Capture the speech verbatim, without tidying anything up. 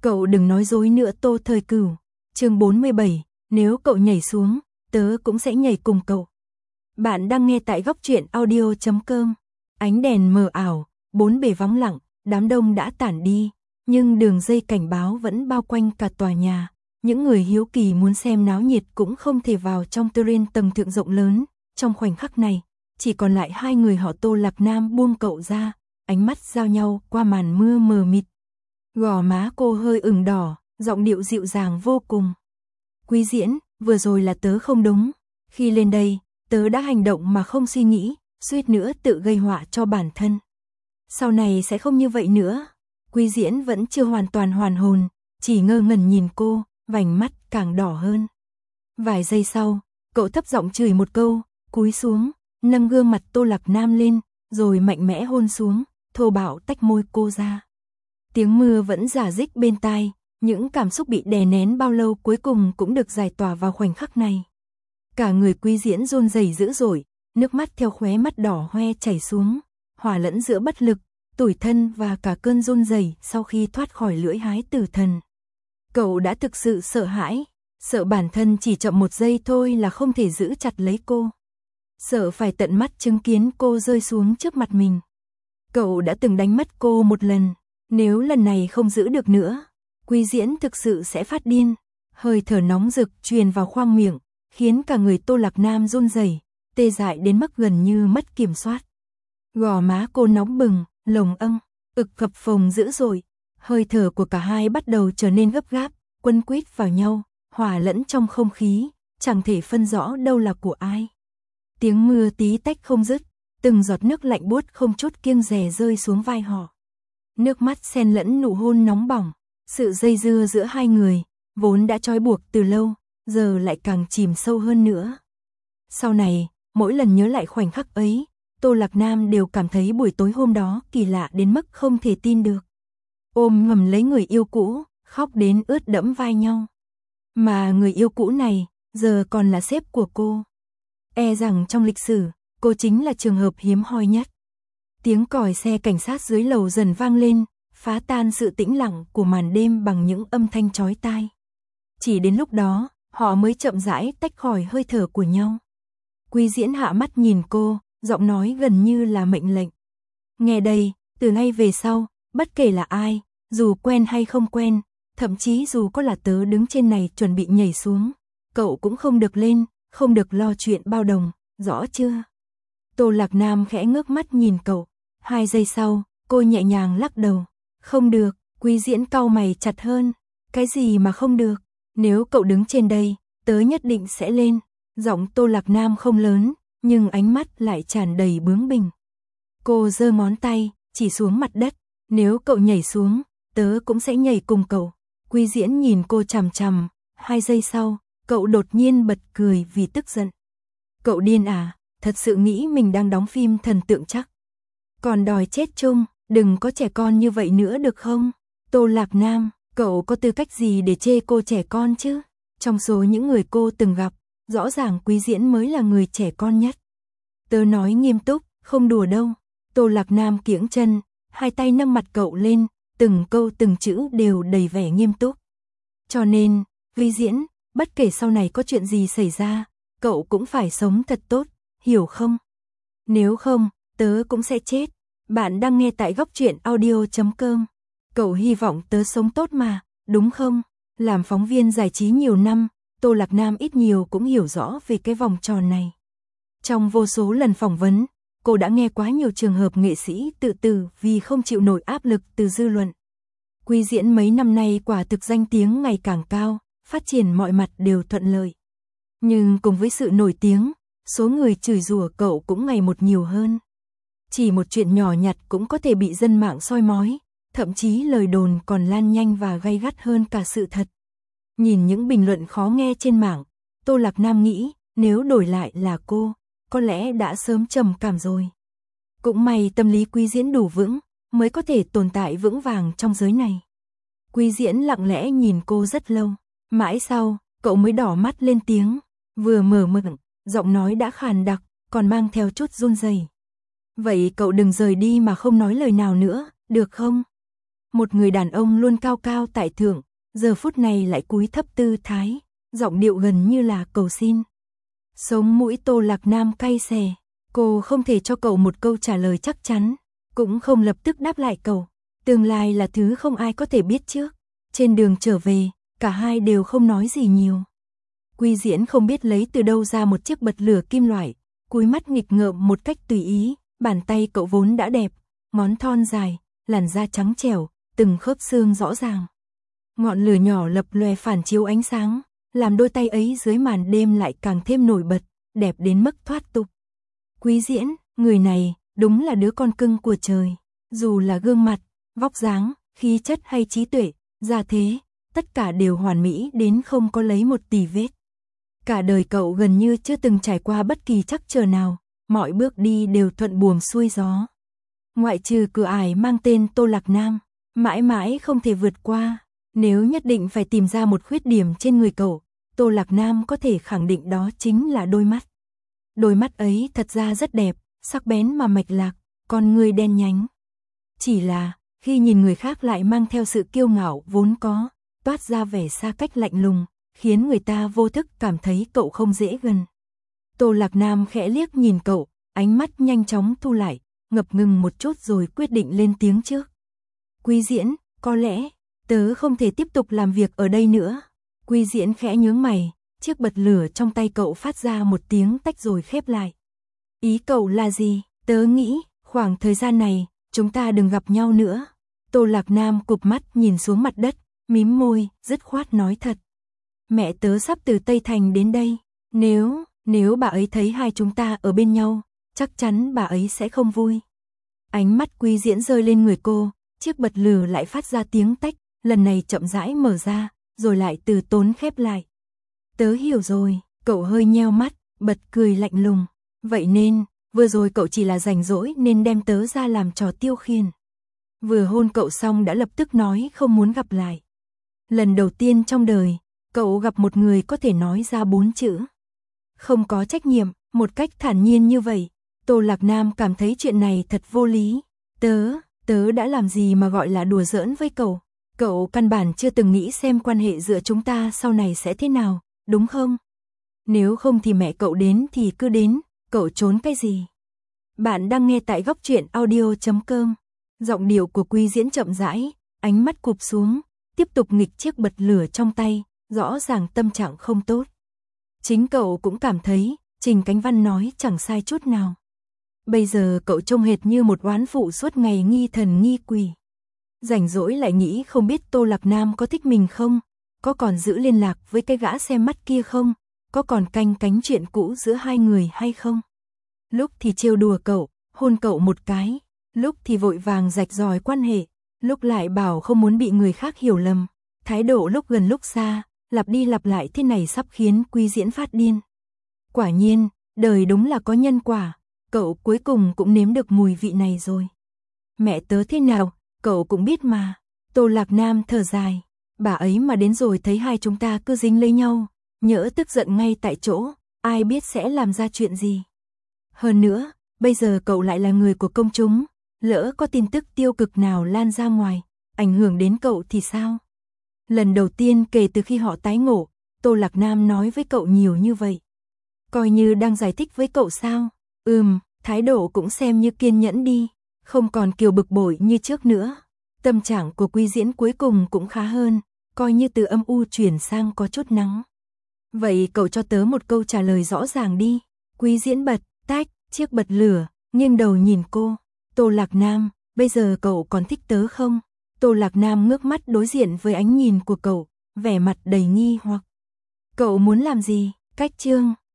Cậu đừng nói dối nữa Tô Thời Cửu. Chương bốn mươi bảy, nếu cậu nhảy xuống, tớ cũng sẽ nhảy cùng cậu. Bạn đang nghe tại góc truyện audio chấm com. Ánh đèn mờ ảo, bốn bề vắng lặng, đám đông đã tản đi, nhưng đường dây cảnh báo vẫn bao quanh cả tòa nhà. Những người hiếu kỳ muốn xem náo nhiệt cũng không thể vào trong terrain tầng thượng rộng lớn. Trong khoảnh khắc này, chỉ còn lại hai người họ Tô Lạc Nam buông cậu ra, ánh mắt giao nhau qua màn mưa mờ mịt. Gò má cô hơi ửng đỏ, giọng điệu dịu dàng vô cùng. Quý Diễn, vừa rồi là tớ không đúng. Khi lên đây, tớ đã hành động mà không suy nghĩ, suýt nữa tự gây họa cho bản thân. Sau này sẽ không như vậy nữa. Quý Diễn vẫn chưa hoàn toàn hoàn hồn, chỉ ngơ ngẩn nhìn cô, vành mắt càng đỏ hơn. Vài giây sau, cậu thấp giọng chửi một câu, cúi xuống, nâng gương mặt Tô Lạc Nam lên, rồi mạnh mẽ hôn xuống, thô bạo tách môi cô ra. Tiếng mưa vẫn rả rích bên tai, những cảm xúc bị đè nén bao lâu cuối cùng cũng được giải tỏa vào khoảnh khắc này. Cả người Quý Diễn run rẩy dữ dội, nước mắt theo khóe mắt đỏ hoe chảy xuống, hòa lẫn giữa bất lực, tủi thân và cả cơn run rẩy sau khi thoát khỏi lưỡi hái tử thần. Cậu đã thực sự sợ hãi, sợ bản thân chỉ chậm một giây thôi là không thể giữ chặt lấy cô. Sợ phải tận mắt chứng kiến cô rơi xuống trước mặt mình. Cậu đã từng đánh mất cô một lần, nếu lần này không giữ được nữa, Quý Diễn thực sự sẽ phát điên. Hơi thở nóng rực truyền vào khoang miệng, khiến cả người Tô Lạc Nam run rẩy, tê dại đến mức gần như mất kiểm soát. Gò má cô nóng bừng, lồng âng, ực phập phồng dữ dội, hơi thở của cả hai bắt đầu trở nên gấp gáp, quấn quýt vào nhau, hòa lẫn trong không khí, chẳng thể phân rõ đâu là của ai. Tiếng mưa tí tách không dứt, từng giọt nước lạnh buốt không chút kiêng dè rơi xuống vai họ. Nước mắt xen lẫn nụ hôn nóng bỏng, sự dây dưa giữa hai người, vốn đã trói buộc từ lâu, giờ lại càng chìm sâu hơn nữa. Sau này, mỗi lần nhớ lại khoảnh khắc ấy, Tô Lạc Nam đều cảm thấy buổi tối hôm đó kỳ lạ đến mức không thể tin được. Ôm ngầm lấy người yêu cũ, khóc đến ướt đẫm vai nhau. Mà người yêu cũ này, giờ còn là sếp của cô. E rằng trong lịch sử, cô chính là trường hợp hiếm hoi nhất. Tiếng còi xe cảnh sát dưới lầu dần vang lên, phá tan sự tĩnh lặng của màn đêm bằng những âm thanh chói tai. Chỉ đến lúc đó, họ mới chậm rãi tách khỏi hơi thở của nhau. Quý Diễn hạ mắt nhìn cô, giọng nói gần như là mệnh lệnh. Nghe đây, từ nay về sau, bất kể là ai, dù quen hay không quen, thậm chí dù có là tớ đứng trên này chuẩn bị nhảy xuống, cậu cũng không được lên, không được lo chuyện bao đồng, rõ chưa? Tô Lạc Nam khẽ ngước mắt nhìn cậu, hai giây sau, cô nhẹ nhàng lắc đầu. Không được, Quý Diễn cau mày chặt hơn. Cái gì mà không được? Nếu cậu đứng trên đây, tớ nhất định sẽ lên. Giọng Tô Lạc Nam không lớn, nhưng ánh mắt lại tràn đầy bướng bỉnh. Cô giơ ngón tay, chỉ xuống mặt đất. Nếu cậu nhảy xuống, tớ cũng sẽ nhảy cùng cậu. Quý Diễn nhìn cô chằm chằm, hai giây sau, cậu đột nhiên bật cười vì tức giận. Cậu điên à, thật sự nghĩ mình đang đóng phim thần tượng chắc. Còn đòi chết chung, đừng có trẻ con như vậy nữa được không? Tô Lạc Nam, cậu có tư cách gì để chê cô trẻ con chứ? Trong số những người cô từng gặp, rõ ràng Quý Diễn mới là người trẻ con nhất. Tớ nói nghiêm túc, không đùa đâu. Tô Lạc Nam kiễng chân, hai tay nâng mặt cậu lên, từng câu từng chữ đều đầy vẻ nghiêm túc. Cho nên, Quý Diễn, bất kể sau này có chuyện gì xảy ra, cậu cũng phải sống thật tốt, hiểu không? Nếu không, tớ cũng sẽ chết. Bạn đang nghe tại góc truyện audio chấm com. Cậu hy vọng tớ sống tốt mà, đúng không? Làm phóng viên giải trí nhiều năm, Tô Lạc Nam ít nhiều cũng hiểu rõ về cái vòng tròn này. Trong vô số lần phỏng vấn, cô đã nghe quá nhiều trường hợp nghệ sĩ tự tử vì không chịu nổi áp lực từ dư luận. Quý Diễn mấy năm nay quả thực danh tiếng ngày càng cao, phát triển mọi mặt đều thuận lợi. Nhưng cùng với sự nổi tiếng, số người chửi rủa cậu cũng ngày một nhiều hơn. Chỉ một chuyện nhỏ nhặt cũng có thể bị dân mạng soi mói, thậm chí lời đồn còn lan nhanh và gay gắt hơn cả sự thật. Nhìn những bình luận khó nghe trên mạng, Tô Lạc Nam nghĩ, nếu đổi lại là cô, có lẽ đã sớm trầm cảm rồi. Cũng may tâm lý Quý Diễn đủ vững, mới có thể tồn tại vững vàng trong giới này. Quý Diễn lặng lẽ nhìn cô rất lâu, mãi sau, cậu mới đỏ mắt lên tiếng, vừa mở miệng, giọng nói đã khàn đặc, còn mang theo chút run rẩy. Vậy cậu đừng rời đi mà không nói lời nào nữa, được không? Một người đàn ông luôn cao cao tại thượng, giờ phút này lại cúi thấp tư thái, giọng điệu gần như là cầu xin. Sống mũi Tô Lạc Nam cay xè, cô không thể cho cậu một câu trả lời chắc chắn, cũng không lập tức đáp lại cậu. Tương lai là thứ không ai có thể biết trước. Trên đường trở về, cả hai đều không nói gì nhiều. Quy Diễn không biết lấy từ đâu ra một chiếc bật lửa kim loại, cúi mắt nghịch ngợm một cách tùy ý, bàn tay cậu vốn đã đẹp, ngón thon dài, làn da trắng trẻo, từng khớp xương rõ ràng. Ngọn lửa nhỏ lập lòe phản chiếu ánh sáng, làm đôi tay ấy dưới màn đêm lại càng thêm nổi bật, đẹp đến mức thoát tục. Quý Diễn, người này, đúng là đứa con cưng của trời. Dù là gương mặt, vóc dáng, khí chất hay trí tuệ, gia thế, tất cả đều hoàn mỹ đến không có lấy một tì vết. Cả đời cậu gần như chưa từng trải qua bất kỳ trắc trở nào, mọi bước đi đều thuận buồm xuôi gió. Ngoại trừ cửa ải mang tên Tô Lạc Nam, mãi mãi không thể vượt qua. Nếu nhất định phải tìm ra một khuyết điểm trên người cậu, Tô Lạc Nam có thể khẳng định đó chính là đôi mắt. Đôi mắt ấy thật ra rất đẹp, sắc bén mà mạch lạc, con người đen nhánh. Chỉ là, khi nhìn người khác lại mang theo sự kiêu ngạo vốn có, toát ra vẻ xa cách lạnh lùng, khiến người ta vô thức cảm thấy cậu không dễ gần. Tô Lạc Nam khẽ liếc nhìn cậu, ánh mắt nhanh chóng thu lại, ngập ngừng một chút rồi quyết định lên tiếng trước. Quy Diễn, có lẽ, tớ không thể tiếp tục làm việc ở đây nữa. Quy Diễn khẽ nhướng mày, chiếc bật lửa trong tay cậu phát ra một tiếng tách rồi khép lại. Ý cậu là gì? Tớ nghĩ, khoảng thời gian này, chúng ta đừng gặp nhau nữa. Tô Lạc Nam cụp mắt nhìn xuống mặt đất, mím môi, dứt khoát nói thật. Mẹ tớ sắp từ Tây Thành đến đây. Nếu, nếu bà ấy thấy hai chúng ta ở bên nhau, chắc chắn bà ấy sẽ không vui. Ánh mắt Quy Diễn rơi lên người cô, chiếc bật lửa lại phát ra tiếng tách, lần này chậm rãi mở ra, rồi lại từ tốn khép lại. Tớ hiểu rồi, cậu hơi nheo mắt, bật cười lạnh lùng. Vậy nên, vừa rồi cậu chỉ là rảnh rỗi nên đem tớ ra làm trò tiêu khiển. Vừa hôn cậu xong đã lập tức nói không muốn gặp lại. Lần đầu tiên trong đời, cậu gặp một người có thể nói ra bốn chữ. Không có trách nhiệm, một cách thản nhiên như vậy. Tô Lạc Nam cảm thấy chuyện này thật vô lý. Tớ, tớ đã làm gì mà gọi là đùa giỡn với cậu? Cậu căn bản chưa từng nghĩ xem quan hệ giữa chúng ta sau này sẽ thế nào, đúng không? Nếu không thì mẹ cậu đến thì cứ đến, cậu trốn cái gì? Bạn đang nghe tại góc truyện audio chấm com. Giọng điệu của Quy Diễn chậm rãi, ánh mắt cụp xuống, tiếp tục nghịch chiếc bật lửa trong tay, rõ ràng tâm trạng không tốt. Chính cậu cũng cảm thấy, Trình Cánh Văn nói chẳng sai chút nào. Bây giờ cậu trông hệt như một oán phụ suốt ngày nghi thần nghi quỷ. Rảnh rỗi lại nghĩ không biết Tô Lạc Nam có thích mình không, có còn giữ liên lạc với cái gã xem mắt kia không, có còn canh cánh chuyện cũ giữa hai người hay không. Lúc thì trêu đùa cậu, hôn cậu một cái, lúc thì vội vàng rạch ròi quan hệ, lúc lại bảo không muốn bị người khác hiểu lầm. Thái độ lúc gần lúc xa, lặp đi lặp lại thế này sắp khiến Quy Diễn phát điên. Quả nhiên, đời đúng là có nhân quả, cậu cuối cùng cũng nếm được mùi vị này rồi. Mẹ tớ thế nào, cậu cũng biết mà. Tô Lạc Nam thở dài, bà ấy mà đến rồi thấy hai chúng ta cứ dính lấy nhau, nhỡ tức giận ngay tại chỗ, ai biết sẽ làm ra chuyện gì. Hơn nữa, bây giờ cậu lại là người của công chúng, lỡ có tin tức tiêu cực nào lan ra ngoài, ảnh hưởng đến cậu thì sao? Lần đầu tiên kể từ khi họ tái ngộ, Tô Lạc Nam nói với cậu nhiều như vậy. Coi như đang giải thích với cậu sao? Ừm, thái độ cũng xem như kiên nhẫn đi, không còn kiều bực bội như trước nữa. Tâm trạng của Quy Diễn cuối cùng cũng khá hơn, coi như từ âm u chuyển sang có chút nắng. Vậy cậu cho tớ một câu trả lời rõ ràng đi. Quy Diễn bật, tách, chiếc bật lửa, nghiêng đầu nhìn cô. Tô Lạc Nam, bây giờ cậu còn thích tớ không? Tô Lạc Nam ngước mắt đối diện với ánh nhìn của cậu, vẻ mặt đầy nghi hoặc. Cậu muốn làm gì? Cách chương